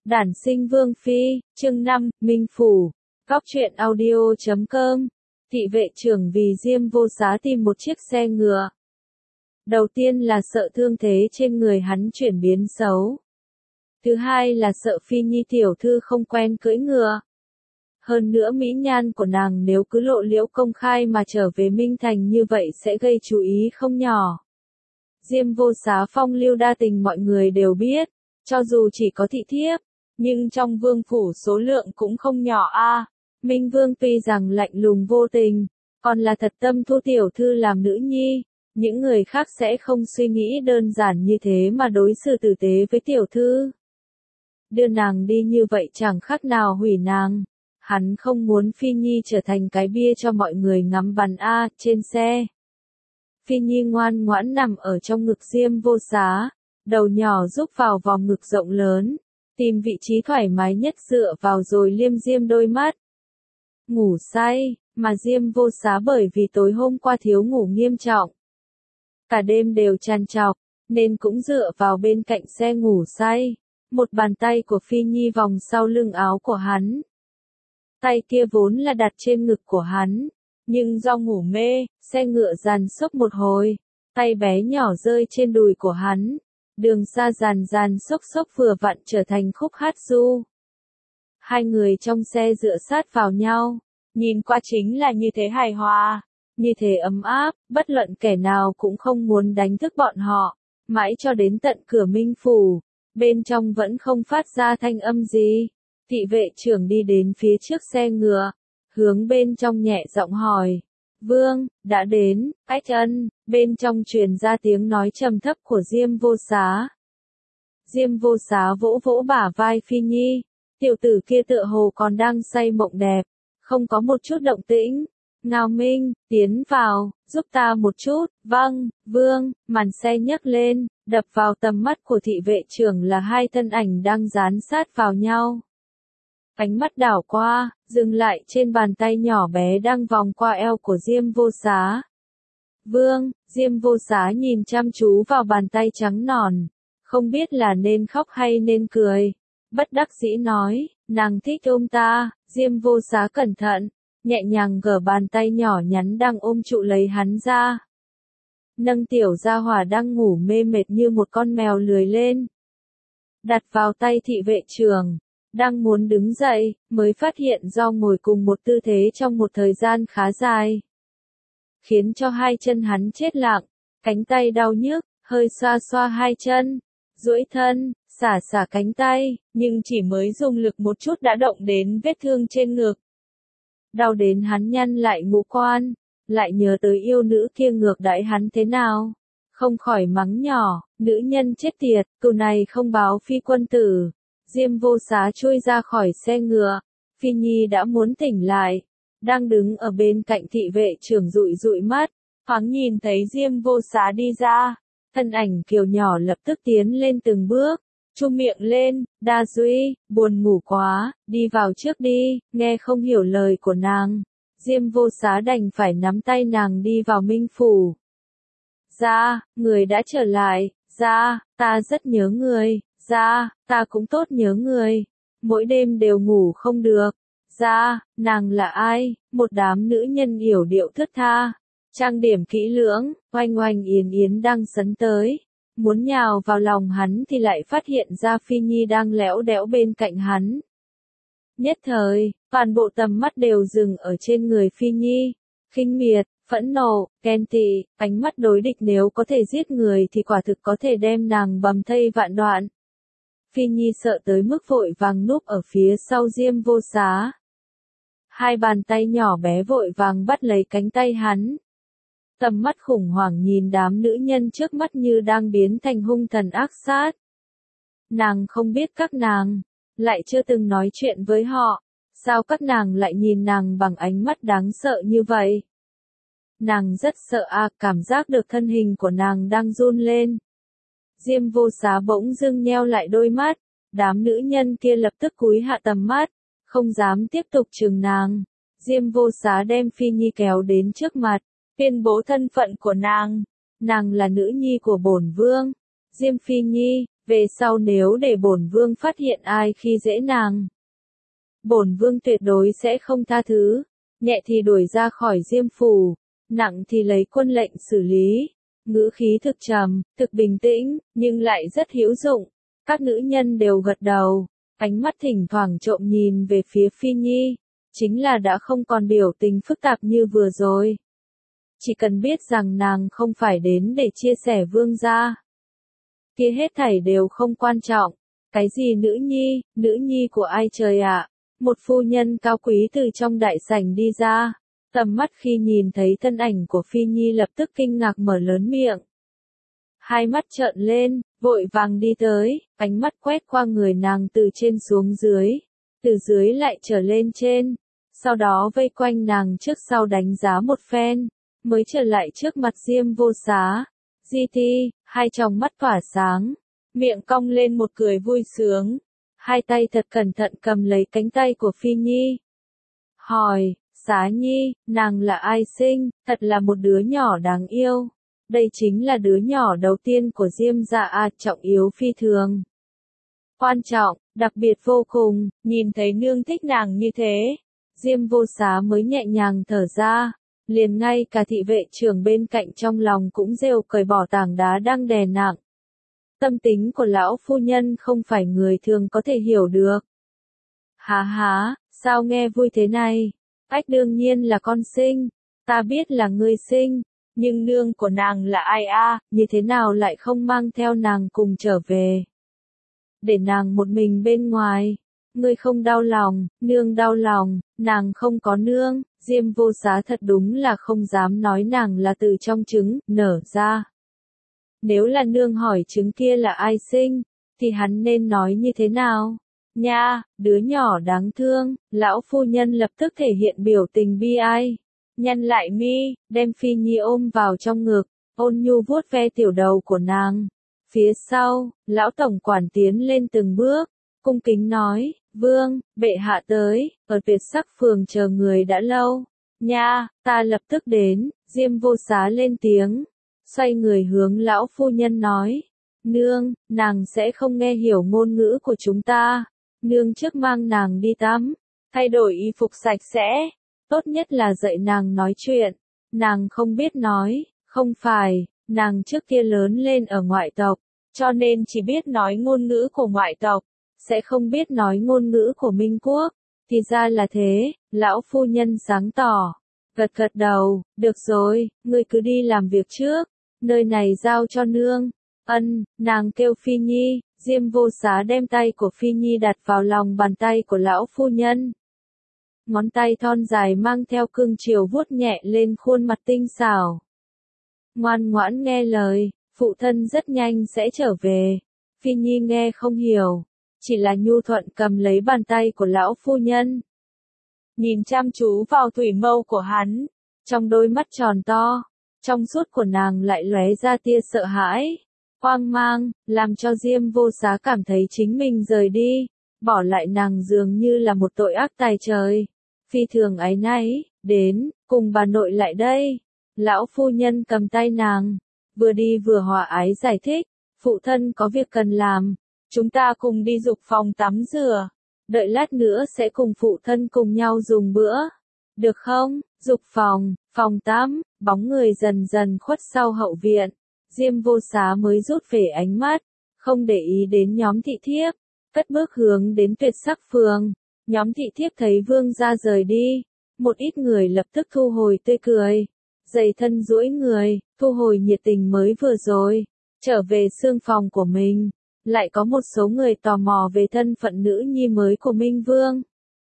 Đản sinh Vương Phi, chương 5, Minh Phủ, Góc truyện audio.com. Thị vệ trưởng vì Diêm Vô Xá tìm một chiếc xe ngựa. Đầu tiên là sợ thương thế trên người hắn chuyển biến xấu. Thứ hai là sợ Phi Nhi tiểu thư không quen cưỡi ngựa. Hơn nữa mỹ nhan của nàng nếu cứ lộ liễu công khai mà trở về Minh Thành như vậy sẽ gây chú ý không nhỏ. Diêm Vô Xá phong lưu đa tình mọi người đều biết, cho dù chỉ có thị thiếp, nhưng trong vương phủ số lượng cũng không nhỏ a. Minh Vương tuy rằng lạnh lùng vô tình, còn là thật tâm thu tiểu thư làm nữ nhi, những người khác sẽ không suy nghĩ đơn giản như thế mà đối xử tử tế với tiểu thư. Đưa nàng đi như vậy chẳng khác nào hủy nàng. Hắn không muốn Phi Nhi trở thành cái bia cho mọi người ngắm bắn a. Trên xe, Phi Nhi ngoan ngoãn nằm ở trong ngực Diêm Vô Xá, đầu nhỏ rúc vào vòng ngực rộng lớn, tìm vị trí thoải mái nhất dựa vào rồi liêm diêm đôi mắt. Ngủ say, mà Diêm Vô Xá bởi vì tối hôm qua thiếu ngủ nghiêm trọng, cả đêm đều trằn trọc, nên cũng dựa vào bên cạnh xe ngủ say. Một bàn tay của Phi Nhi vòng sau lưng áo của hắn. Tay kia vốn là đặt trên ngực của hắn, nhưng do ngủ mê, xe ngựa dàn xốc một hồi, tay bé nhỏ rơi trên đùi của hắn. Đường xa dàn xốc xốc vừa vặn trở thành khúc hát du. Hai người trong xe dựa sát vào nhau, nhìn qua chính là như thế hài hòa, như thế ấm áp, bất luận kẻ nào cũng không muốn đánh thức bọn họ. Mãi cho đến tận cửa Minh Phủ, bên trong vẫn không phát ra thanh âm gì. Thị vệ trưởng đi đến phía trước xe ngựa, hướng bên trong nhẹ giọng hỏi. Vương, đã đến, Ách Ân, bên trong truyền ra tiếng nói trầm thấp của Diêm Vô Xá. Diêm Vô Xá vỗ vỗ bả vai Phi Nhi, tiểu tử kia tựa hồ còn đang say mộng đẹp, không có một chút động tĩnh. Ngao Minh, tiến vào, giúp ta một chút. Vâng, Vương. Màn xe nhấc lên, đập vào tầm mắt của thị vệ trưởng là hai thân ảnh đang dán sát vào nhau. Ánh mắt đảo qua, dừng lại trên bàn tay nhỏ bé đang vòng qua eo của Diêm Vô Xá. Vương, Diêm Vô Xá nhìn chăm chú vào bàn tay trắng nõn, không biết là nên khóc hay nên cười. Bất đắc dĩ nói, nàng thích ôm ta. Diêm Vô Xá cẩn thận, nhẹ nhàng gỡ bàn tay nhỏ nhắn đang ôm trụ lấy hắn ra. Nâng tiểu gia hỏa đang ngủ mê mệt như một con mèo lười lên. Đặt vào tay thị vệ trưởng. Đang muốn đứng dậy, mới phát hiện do ngồi cùng một tư thế trong một thời gian khá dài, khiến cho hai chân hắn chết lặng, cánh tay đau nhức, hơi xoa xoa hai chân, duỗi thân, xả cánh tay, nhưng chỉ mới dùng lực một chút đã động đến vết thương trên ngực. Đau đến hắn nhăn lại ngũ quan, lại nhớ tới yêu nữ kia ngược đãi hắn thế nào, không khỏi mắng nhỏ, nữ nhân chết tiệt, cừu này không báo Phi quân tử. Diêm Vô Xá chui ra khỏi xe ngựa, Phi Nhi đã muốn tỉnh lại, đang đứng ở bên cạnh thị vệ trưởng dụi mắt, thoáng nhìn thấy Diêm Vô Xá đi ra, thân ảnh kiều nhỏ lập tức tiến lên từng bước, chu miệng lên, Đa Duy, buồn ngủ quá, đi vào trước đi. Nghe không hiểu lời của nàng, Diêm Vô Xá đành phải nắm tay nàng đi vào Minh Phủ. Ra, người đã trở lại. Ra, ta rất nhớ người. Ra, ta cũng tốt nhớ người. Mỗi đêm đều ngủ không được. Ra, nàng là ai? Một đám nữ nhân yểu điệu thướt tha, trang điểm kỹ lưỡng, oanh oanh yến yến đang sấn tới. Muốn nhào vào lòng hắn thì lại phát hiện ra Phi Nhi đang lẽo đẽo bên cạnh hắn. Nhất thời, toàn bộ tầm mắt đều dừng ở trên người Phi Nhi. Khinh miệt, phẫn nộ, ghen tị, ánh mắt đối địch nếu có thể giết người thì quả thực có thể đem nàng bầm thây vạn đoạn. Phi Nhi sợ tới mức vội vàng núp ở phía sau Diêm Vô Xá. Hai bàn tay nhỏ bé vội vàng bắt lấy cánh tay hắn. Tầm mắt khủng hoảng nhìn đám nữ nhân trước mắt như đang biến thành hung thần ác sát. Nàng không biết các nàng, lại chưa từng nói chuyện với họ, sao các nàng lại nhìn nàng bằng ánh mắt đáng sợ như vậy? Nàng rất sợ cảm giác được thân hình của nàng đang run lên. Diêm Vô Xá bỗng dưng nheo lại đôi mắt, đám nữ nhân kia lập tức cúi hạ tầm mắt, không dám tiếp tục chừng nàng. Diêm Vô Xá đem Phi Nhi kéo đến trước mặt, tuyên bố thân phận của nàng. Nàng là nữ nhi của bổn vương. Diêm Phi Nhi, về sau nếu để bổn vương phát hiện ai khi dễ nàng, bổn vương tuyệt đối sẽ không tha thứ, nhẹ thì đuổi ra khỏi Diêm phủ, nặng thì lấy quân lệnh xử lý. Ngữ khí thực trầm, thực bình tĩnh, nhưng lại rất hữu dụng. Các nữ nhân đều gật đầu, ánh mắt thỉnh thoảng trộm nhìn về phía Phi Nhi, chính là đã không còn biểu tình phức tạp như vừa rồi. Chỉ cần biết rằng nàng không phải đến để chia sẻ vương gia, kia hết thảy đều không quan trọng. Cái gì nữ nhi của ai trời ạ? Một phu nhân cao quý từ trong đại sảnh đi ra, tầm mắt khi nhìn thấy thân ảnh của Phi Nhi lập tức kinh ngạc mở lớn miệng. Hai mắt trợn lên, vội vàng đi tới, ánh mắt quét qua người nàng từ trên xuống dưới, từ dưới lại trở lên trên, sau đó vây quanh nàng trước sau đánh giá một phen, mới trở lại trước mặt Diêm Vô Xá. Di Ti, hai tròng mắt tỏa sáng, miệng cong lên một cười vui sướng, hai tay thật cẩn thận cầm lấy cánh tay của Phi Nhi. Hỏi, Xá Nhi, nàng là ai sinh, thật là một đứa nhỏ đáng yêu. Đây chính là đứa nhỏ đầu tiên của Diêm gia trọng yếu phi thường. Quan trọng, đặc biệt vô cùng, nhìn thấy nương thích nàng như thế. Diêm Vô Xá mới nhẹ nhàng thở ra, liền ngay cả thị vệ trưởng bên cạnh trong lòng cũng rêu cởi bỏ tảng đá đang đè nặng. Tâm tính của lão phu nhân không phải người thường có thể hiểu được. Há, sao nghe vui thế này? Ách đương nhiên là con sinh, ta biết là ngươi sinh, nhưng nương của nàng là ai như thế nào lại không mang theo nàng cùng trở về? Để nàng một mình bên ngoài, ngươi không đau lòng, nương đau lòng, nàng không có nương. Diêm Vô Xá thật đúng là không dám nói nàng là từ trong trứng nở ra. Nếu là nương hỏi trứng kia là ai sinh, thì hắn nên nói như thế nào? Nha, đứa nhỏ đáng thương, lão phu nhân lập tức thể hiện biểu tình bi ai. Nhăn lại mi, đem Phi Nhi ôm vào trong ngực, ôn nhu vuốt ve tiểu đầu của nàng. Phía sau, lão tổng quản tiến lên từng bước, cung kính nói, vương, bệ hạ tới, ở Tuyệt Sắc phường chờ người đã lâu. Nha, ta lập tức đến. Diêm Vô Xá lên tiếng, xoay người hướng lão phu nhân nói, nương, nàng sẽ không nghe hiểu ngôn ngữ của chúng ta. Nương trước mang nàng đi tắm, thay đổi y phục sạch sẽ, tốt nhất là dạy nàng nói chuyện. Nàng không biết nói, không phải, nàng trước kia lớn lên ở ngoại tộc, cho nên chỉ biết nói ngôn ngữ của ngoại tộc, sẽ không biết nói ngôn ngữ của Minh Quốc. Thì ra là thế, lão phu nhân sáng tỏ, gật gật đầu, được rồi, ngươi cứ đi làm việc trước, nơi này giao cho nương. Nàng kêu Phi Nhi. Diêm Vô Xá đem tay của Phi Nhi đặt vào lòng bàn tay của lão phu nhân. Ngón tay thon dài mang theo cương chiều vuốt nhẹ lên khuôn mặt tinh xảo. Ngoan ngoãn nghe lời, phụ thân rất nhanh sẽ trở về. Phi Nhi nghe không hiểu, chỉ là nhu thuận cầm lấy bàn tay của lão phu nhân. Nhìn chăm chú vào thủy mâu của hắn, trong đôi mắt tròn to, trong suốt của nàng lại lóe ra tia sợ hãi. Hoang mang, làm cho Diêm Vô Xá cảm thấy chính mình rời đi, bỏ lại nàng dường như là một tội ác tày trời. Phi thường áy náy, đến, cùng bà nội lại đây. Lão phu nhân cầm tay nàng, vừa đi vừa hòa ái giải thích, phụ thân có việc cần làm, chúng ta cùng đi dục phòng tắm rửa, đợi lát nữa sẽ cùng phụ thân cùng nhau dùng bữa. Được không? Dục phòng, phòng tắm, bóng người dần dần khuất sau hậu viện. Diêm Vô Xá mới rút về ánh mắt, không để ý đến nhóm thị thiếp, cất bước hướng đến Tuyệt Sắc phường. Nhóm thị thiếp thấy vương gia rời đi, một ít người lập tức thu hồi tươi cười, dày thân duỗi người, thu hồi nhiệt tình mới vừa rồi, trở về xương phòng của mình. Lại có một số người tò mò về thân phận nữ nhi mới của Minh Vương.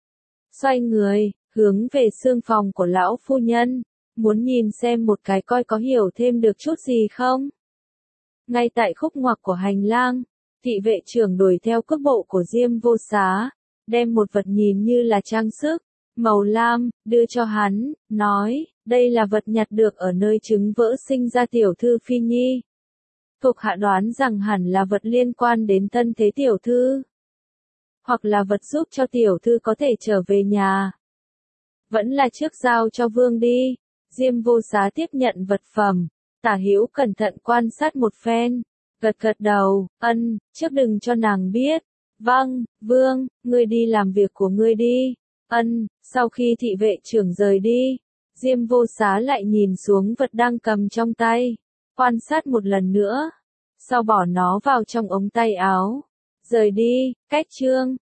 Xoay người, hướng về xương phòng của lão phu nhân, muốn nhìn xem một cái coi có hiểu thêm được chút gì không. Ngay tại khúc ngoặc của hành lang, thị vệ trưởng đuổi theo cước bộ của Diêm Vô Xá, đem một vật nhìn như là trang sức, màu lam, đưa cho hắn, nói, đây là vật nhặt được ở nơi trứng vỡ sinh ra tiểu thư Phi Nhi. Thuộc hạ đoán rằng hẳn là vật liên quan đến thân thế tiểu thư, hoặc là vật giúp cho tiểu thư có thể trở về nhà. Vẫn là trước giao cho vương đi. Diêm Vô Xá tiếp nhận vật phẩm, tả hữu cẩn thận quan sát một phen, Gật gật đầu, ân, trước đừng cho nàng biết. Vâng, vương, ngươi đi làm việc của ngươi đi. Ân, sau khi thị vệ trưởng rời đi, Diêm Vô Xá lại nhìn xuống vật đang cầm trong tay, quan sát một lần nữa, sau bỏ nó vào trong ống tay áo. Rời đi, cách chương.